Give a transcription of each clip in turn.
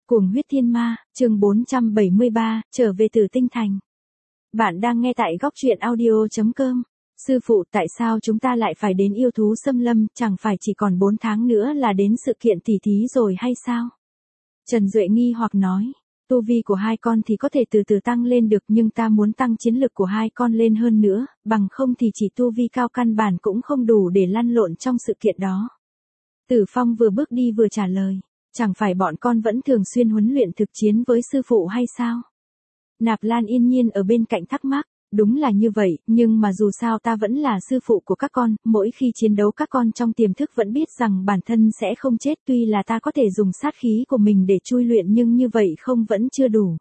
Cuồng huyết thiên ma, chương 473, trở về Tử Tinh Thành. Bạn đang nghe tại góc truyện audio.com. Sư phụ, tại sao chúng ta lại phải đến yêu thú xâm lâm, chẳng phải chỉ còn 4 tháng nữa là đến sự kiện tỉ thí rồi hay sao? Trần Duệ nghi hoặc nói, tu vi của hai con thì có thể từ từ tăng lên được, nhưng ta muốn tăng chiến lực của hai con lên hơn nữa, bằng không thì chỉ tu vi cao căn bản cũng không đủ để lăn lộn trong sự kiện đó. Tử Phong vừa bước đi vừa trả lời. Chẳng phải bọn con vẫn thường xuyên huấn luyện thực chiến với sư phụ hay sao? Nạp Lan yên nhiên ở bên cạnh thắc mắc, đúng là như vậy, nhưng mà dù sao ta vẫn là sư phụ của các con, mỗi khi chiến đấu các con trong tiềm thức vẫn biết rằng bản thân sẽ không chết, tuy là ta có thể dùng sát khí của mình để chui luyện nhưng như vậy không vẫn chưa đủ.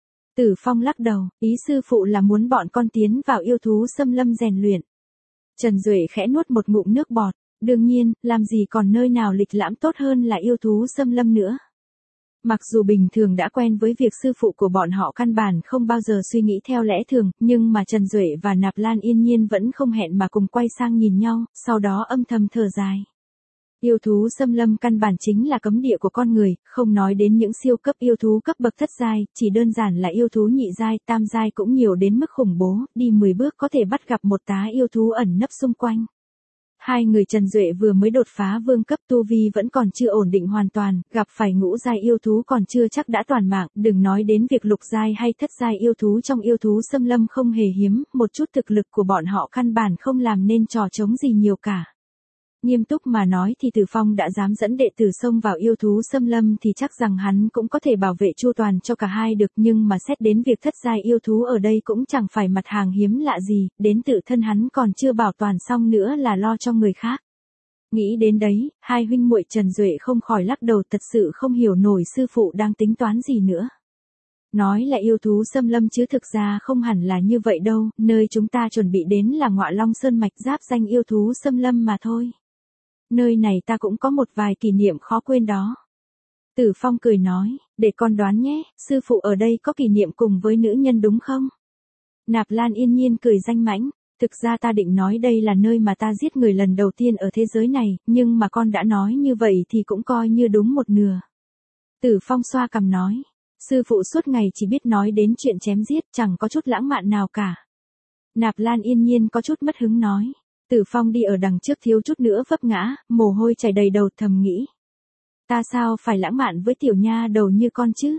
Tử Phong lắc đầu, ý sư phụ là muốn bọn con tiến vào yêu thú xâm lâm rèn luyện. Trần Duệ khẽ nuốt một ngụm nước bọt. Đương nhiên, làm gì còn nơi nào lịch lãm tốt hơn là yêu thú xâm lâm nữa. Mặc dù bình thường đã quen với việc sư phụ của bọn họ căn bản không bao giờ suy nghĩ theo lẽ thường, nhưng mà Trần Duệ và Nạp Lan yên nhiên vẫn không hẹn mà cùng quay sang nhìn nhau, sau đó âm thầm thở dài. Yêu thú xâm lâm căn bản chính là cấm địa của con người, không nói đến những siêu cấp yêu thú cấp bậc thất giai, chỉ đơn giản là yêu thú nhị giai, tam giai cũng nhiều đến mức khủng bố, đi 10 bước có thể bắt gặp một tá yêu thú ẩn nấp xung quanh. Hai người Trần Duệ vừa mới đột phá vương cấp, tu vi vẫn còn chưa ổn định hoàn toàn, gặp phải ngũ giai yêu thú còn chưa chắc đã toàn mạng, đừng nói đến việc lục giai hay thất giai yêu thú trong yêu thú xâm lâm không hề hiếm, một chút thực lực của bọn họ căn bản không làm nên trò trống gì nhiều cả. Nghiêm túc mà nói thì Tử Phong đã dám dẫn đệ tử xông vào yêu thú xâm lâm thì chắc rằng hắn cũng có thể bảo vệ chu toàn cho cả hai được, nhưng mà xét đến việc thất giai yêu thú ở đây cũng chẳng phải mặt hàng hiếm lạ gì, đến tự thân hắn còn chưa bảo toàn xong nữa là lo cho người khác. Nghĩ đến đấy, hai huynh muội Trần Duệ không khỏi lắc đầu, thật sự không hiểu nổi sư phụ đang tính toán gì nữa. Nói là yêu thú xâm lâm chứ thực ra không hẳn là như vậy đâu, nơi chúng ta chuẩn bị đến là Ngọa Long Sơn mạch giáp danh yêu thú xâm lâm mà thôi. Nơi này ta cũng có một vài kỷ niệm khó quên đó. Tử Phong cười nói, để con đoán nhé, sư phụ ở đây có kỷ niệm cùng với nữ nhân đúng không? Nạp Lan yên nhiên cười danh mãnh, thực ra ta định nói đây là nơi mà ta giết người lần đầu tiên ở thế giới này, nhưng mà con đã nói như vậy thì cũng coi như đúng một nửa. Tử Phong xoa cằm nói, sư phụ suốt ngày chỉ biết nói đến chuyện chém giết, chẳng có chút lãng mạn nào cả. Nạp Lan yên nhiên có chút mất hứng nói. Tử Phong đi ở đằng trước thiếu chút nữa vấp ngã, mồ hôi chảy đầy đầu, thầm nghĩ. Ta sao phải lãng mạn với tiểu nha đầu như con chứ?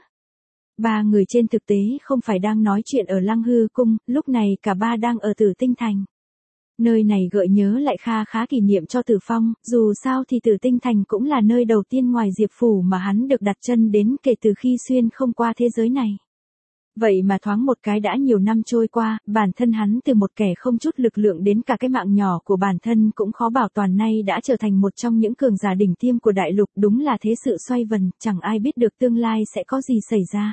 Ba người trên thực tế không phải đang nói chuyện ở Lăng Hư Cung, lúc này cả ba đang ở Tử Tinh Thành. Nơi này gợi nhớ lại kha khá kỷ niệm cho Tử Phong, dù sao thì Tử Tinh Thành cũng là nơi đầu tiên ngoài Diệp Phủ mà hắn được đặt chân đến kể từ khi xuyên không qua thế giới này. Vậy mà thoáng một cái đã nhiều năm trôi qua, bản thân hắn từ một kẻ không chút lực lượng đến cả cái mạng nhỏ của bản thân cũng khó bảo toàn, nay đã trở thành một trong những cường giả đỉnh tiêm của đại lục, đúng là thế sự xoay vần, chẳng ai biết được tương lai sẽ có gì xảy ra.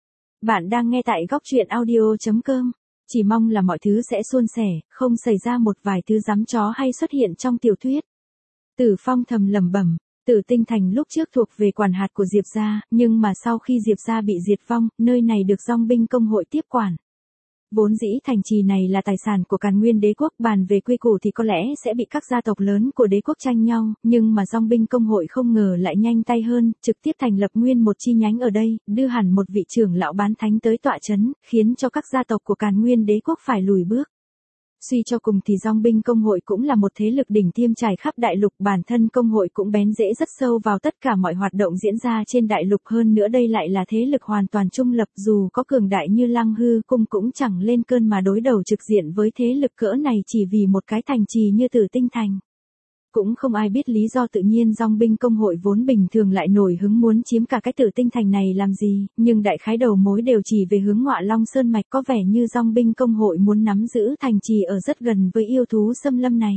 Bạn đang nghe tại góc truyện audio.com, chỉ mong là mọi thứ sẽ suôn sẻ, không xảy ra một vài thứ giắm chó hay xuất hiện trong tiểu thuyết. Tử Phong thầm lẩm bẩm. Tử Tinh Thành lúc trước thuộc về quản hạt của Diệp gia, nhưng mà sau khi Diệp gia bị diệt vong, nơi này được Dòng binh công hội tiếp quản. Vốn dĩ thành trì này là tài sản của Càn Nguyên đế quốc, bàn về quy củ thì có lẽ sẽ bị các gia tộc lớn của đế quốc tranh nhau, nhưng mà Dòng binh công hội không ngờ lại nhanh tay hơn, trực tiếp thành lập nguyên một chi nhánh ở đây, đưa hẳn một vị trưởng lão bán thánh tới tọa trấn, khiến cho các gia tộc của Càn Nguyên đế quốc phải lùi bước. Suy cho cùng thì Dòng binh công hội cũng là một thế lực đỉnh tiêm trải khắp đại lục, bản thân công hội cũng bén rễ rất sâu vào tất cả mọi hoạt động diễn ra trên đại lục, hơn nữa đây lại là thế lực hoàn toàn trung lập, dù có cường đại như Lăng Hư Cung cũng chẳng lên cơn mà đối đầu trực diện với thế lực cỡ này chỉ vì một cái thành trì như Tử Tinh Thành. Cũng không ai biết lý do tự nhiên Dòng binh công hội vốn bình thường lại nổi hứng muốn chiếm cả cái Tử Tinh Thành này làm gì, nhưng đại khái đầu mối đều chỉ về hướng Ngọa Long Sơn mạch, có vẻ như Dòng binh công hội muốn nắm giữ thành trì ở rất gần với yêu thú xâm lâm này.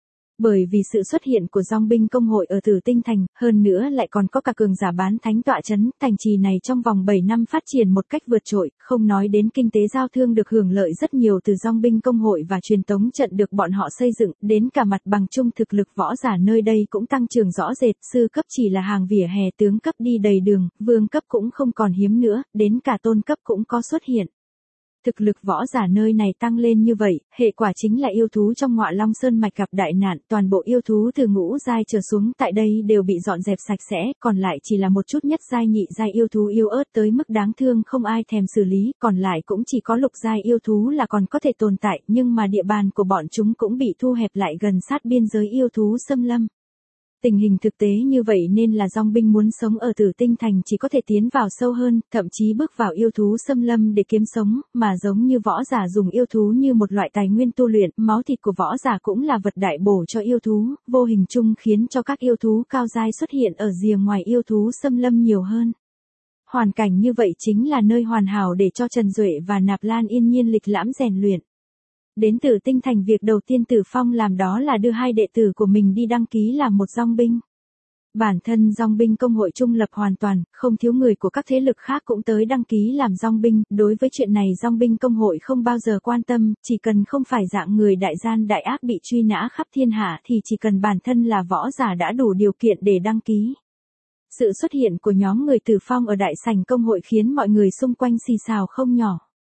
Bởi vì sự xuất hiện của Dòng binh công hội ở Tử Tinh Thành, hơn nữa lại còn có cả cường giả bán thánh tọa trấn, thành trì này trong vòng 7 năm phát triển một cách vượt trội, không nói đến kinh tế giao thương được hưởng lợi rất nhiều từ Dòng binh công hội và truyền tống trận được bọn họ xây dựng, đến cả mặt bằng chung thực lực võ giả nơi đây cũng tăng trưởng rõ rệt, sư cấp chỉ là hàng vỉa hè, tướng cấp đi đầy đường, vương cấp cũng không còn hiếm nữa, đến cả tôn cấp cũng có xuất hiện. Thực lực võ giả nơi này tăng lên như vậy, hệ quả chính là yêu thú trong Ngọa Long Sơn mạch gặp đại nạn, toàn bộ yêu thú từ ngũ giai trở xuống tại đây đều bị dọn dẹp sạch sẽ, còn lại chỉ là một chút nhất giai nhị giai yêu thú yếu ớt tới mức đáng thương không ai thèm xử lý, còn lại cũng chỉ có lục giai yêu thú là còn có thể tồn tại, nhưng mà địa bàn của bọn chúng cũng bị thu hẹp lại gần sát biên giới yêu thú xâm lâm. Tình hình thực tế như vậy nên là dòng binh muốn sống ở Tử Tinh Thành chỉ có thể tiến vào sâu hơn, thậm chí bước vào yêu thú xâm lâm để kiếm sống, mà giống như võ giả dùng yêu thú như một loại tài nguyên tu luyện, máu thịt của võ giả cũng là vật đại bổ cho yêu thú, vô hình chung khiến cho các yêu thú cao giai xuất hiện ở rìa ngoài yêu thú xâm lâm nhiều hơn. Hoàn cảnh như vậy chính là nơi hoàn hảo để cho Trần Duệ và Nạp Lan Yên Nhiên lịch lãm rèn luyện. Đến Tử Tinh Thành việc đầu tiên Tử Phong làm đó là đưa hai đệ tử của mình đi đăng ký làm một dòng binh. Bản thân dòng binh công hội trung lập hoàn toàn, không thiếu người của các thế lực khác cũng tới đăng ký làm dòng binh, đối với chuyện này dòng binh công hội không bao giờ quan tâm, chỉ cần không phải dạng người đại gian đại ác bị truy nã khắp thiên hạ thì chỉ cần bản thân là võ giả đã đủ điều kiện để đăng ký. Sự xuất hiện của nhóm người Tử Phong ở đại sảnh công hội khiến mọi người xung quanh xì xào không nhỏ.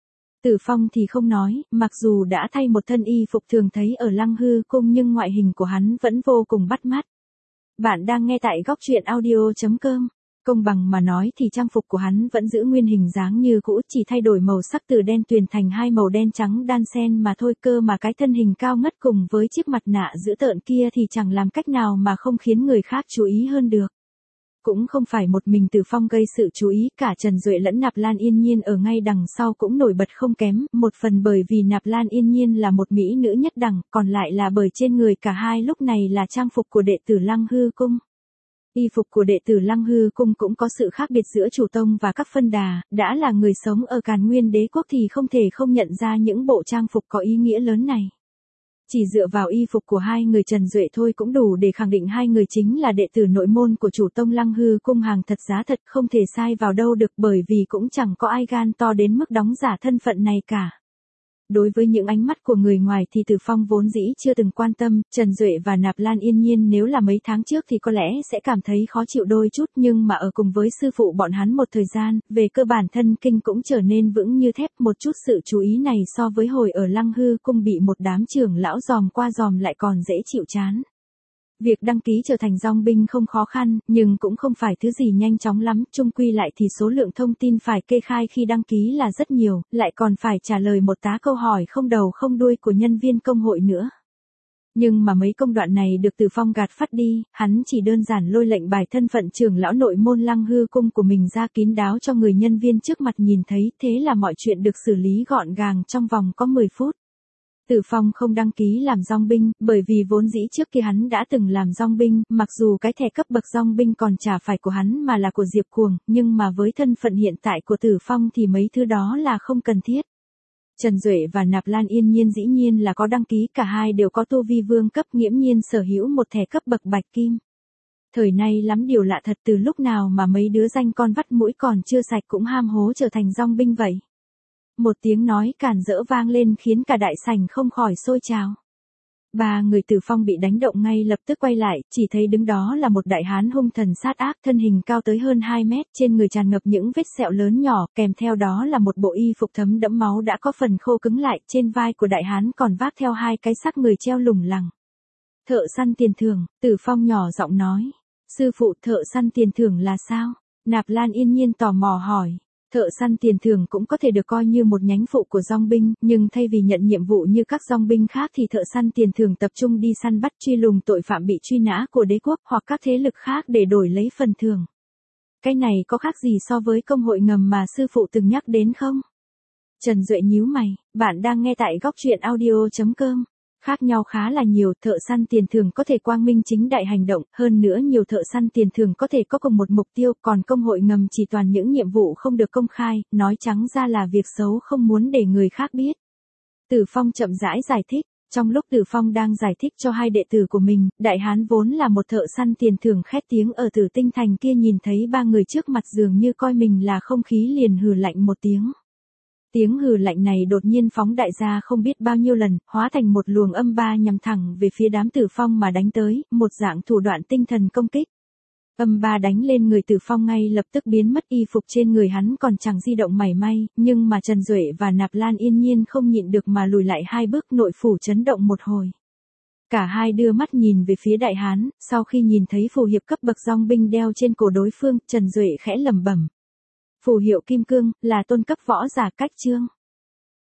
Tử Phong thì không nói, mặc dù đã thay một thân y phục thường thấy ở Lăng Hư Cung nhưng ngoại hình của hắn vẫn vô cùng bắt mắt. Bạn đang nghe tại góc truyện audio.com. Công bằng mà nói thì trang phục của hắn vẫn giữ nguyên hình dáng như cũ, chỉ thay đổi màu sắc từ đen tuyền thành hai màu đen trắng đan xen mà thôi, cơ mà cái thân hình cao ngất cùng với chiếc mặt nạ dữ tợn kia thì chẳng làm cách nào mà không khiến người khác chú ý hơn được. Cũng không phải một mình Tử Phong gây sự chú ý, cả Trần Duệ lẫn Nạp Lan Yên Nhiên ở ngay đằng sau cũng nổi bật không kém, một phần bởi vì Nạp Lan Yên Nhiên là một mỹ nữ nhất đẳng, còn lại là bởi trên người cả hai lúc này là trang phục của đệ tử Lăng Hư Cung. Y phục của đệ tử Lăng Hư Cung cũng có sự khác biệt giữa chủ tông và các phân đà, đã là người sống ở Càn Nguyên Đế Quốc thì không thể không nhận ra những bộ trang phục có ý nghĩa lớn này. Chỉ dựa vào y phục của hai người Trần Duệ thôi cũng đủ để khẳng định hai người chính là đệ tử nội môn của chủ tông Lăng Hư Cung, hàng thật giá thật, không thể sai vào đâu được, bởi vì cũng chẳng có ai gan to đến mức đóng giả thân phận này cả. Đối với những ánh mắt của người ngoài thì Tử Phong vốn dĩ chưa từng quan tâm, Trần Duệ và Nạp Lan Yên Nhiên nếu là mấy tháng trước thì có lẽ sẽ cảm thấy khó chịu đôi chút, nhưng mà ở cùng với sư phụ bọn hắn một thời gian, về cơ bản thân kinh cũng trở nên vững như thép, một chút sự chú ý này so với hồi ở Lăng Hư Cung bị một đám trưởng lão dòm qua dòm lại còn dễ chịu chán. Việc đăng ký trở thành dòng binh không khó khăn, nhưng cũng không phải thứ gì nhanh chóng lắm, chung quy lại thì số lượng thông tin phải kê khai khi đăng ký là rất nhiều, lại còn phải trả lời một tá câu hỏi không đầu không đuôi của nhân viên công hội nữa. Nhưng mà mấy công đoạn này được Tử Phong gạt phắt đi, hắn chỉ đơn giản lôi lệnh bài thân phận trưởng lão nội môn Lăng Hư Cung của mình ra kín đáo cho người nhân viên trước mặt nhìn thấy, thế là mọi chuyện được xử lý gọn gàng trong vòng có 10 phút. Tử Phong không đăng ký làm dòng binh, bởi vì vốn dĩ trước kia hắn đã từng làm dòng binh, mặc dù cái thẻ cấp bậc dòng binh còn chả phải của hắn mà là của Diệp Cuồng, nhưng mà với thân phận hiện tại của Tử Phong thì mấy thứ đó là không cần thiết. Trần Duệ và Nạp Lan Yên Nhiên dĩ nhiên là có đăng ký, cả hai đều có tu vi vương cấp, nghiễm nhiên sở hữu một thẻ cấp bậc bạch kim. Thời nay lắm điều lạ thật, từ lúc nào mà mấy đứa danh con vắt mũi còn chưa sạch cũng ham hố trở thành dòng binh vậy. Một tiếng nói cản rỡ vang lên khiến cả đại sảnh không khỏi sôi trào. Ba người Tử Phong bị đánh động ngay lập tức quay lại, chỉ thấy đứng đó là một đại hán hung thần sát ác, thân hình cao tới hơn 2 mét, trên người tràn ngập những vết sẹo lớn nhỏ, kèm theo đó là một bộ y phục thấm đẫm máu đã có phần khô cứng lại, trên vai của đại hán còn vác theo hai cái xác người treo lủng lẳng. Thợ săn tiền thưởng, Tử Phong nhỏ giọng nói. Sư phụ, thợ săn tiền thưởng là sao? Nạp Lan Yên Nhiên tò mò hỏi. Thợ săn tiền thưởng cũng có thể được coi như một nhánh phụ của dòng binh, nhưng thay vì nhận nhiệm vụ như các dòng binh khác thì thợ săn tiền thưởng tập trung đi săn bắt truy lùng tội phạm bị truy nã của đế quốc hoặc các thế lực khác để đổi lấy phần thưởng. Cái này có khác gì so với công hội ngầm mà sư phụ từng nhắc đến không? Trần Duệ nhíu mày, bạn đang nghe tại góc truyện audio.com. Khác nhau khá là nhiều, thợ săn tiền thưởng có thể quang minh chính đại hành động, hơn nữa nhiều thợ săn tiền thưởng có thể có cùng một mục tiêu, còn công hội ngầm chỉ toàn những nhiệm vụ không được công khai, nói trắng ra là việc xấu không muốn để người khác biết. Tử Phong chậm rãi giải thích, trong lúc Tử Phong đang giải thích cho hai đệ tử của mình, đại hán vốn là một thợ săn tiền thưởng khét tiếng ở Tử Tinh Thành kia nhìn thấy ba người trước mặt dường như coi mình là không khí liền hừ lạnh một tiếng. Tiếng hừ lạnh này đột nhiên phóng đại ra không biết bao nhiêu lần, hóa thành một luồng âm ba nhằm thẳng về phía đám Tử Phong mà đánh tới, một dạng thủ đoạn tinh thần công kích. Âm ba đánh lên người Tử Phong ngay lập tức biến mất, y phục trên người hắn còn chẳng di động mảy may, nhưng mà Trần Duệ và Nạp Lan yên nhiên không nhịn được mà lùi lại 2 bước, nội phủ chấn động một hồi. Cả hai đưa mắt nhìn về phía đại hán, sau khi nhìn thấy phù hiệp cấp bậc dòng binh đeo trên cổ đối phương, Trần Duệ khẽ lẩm bẩm. Phù hiệu kim cương, là tôn cấp võ giả cách chương.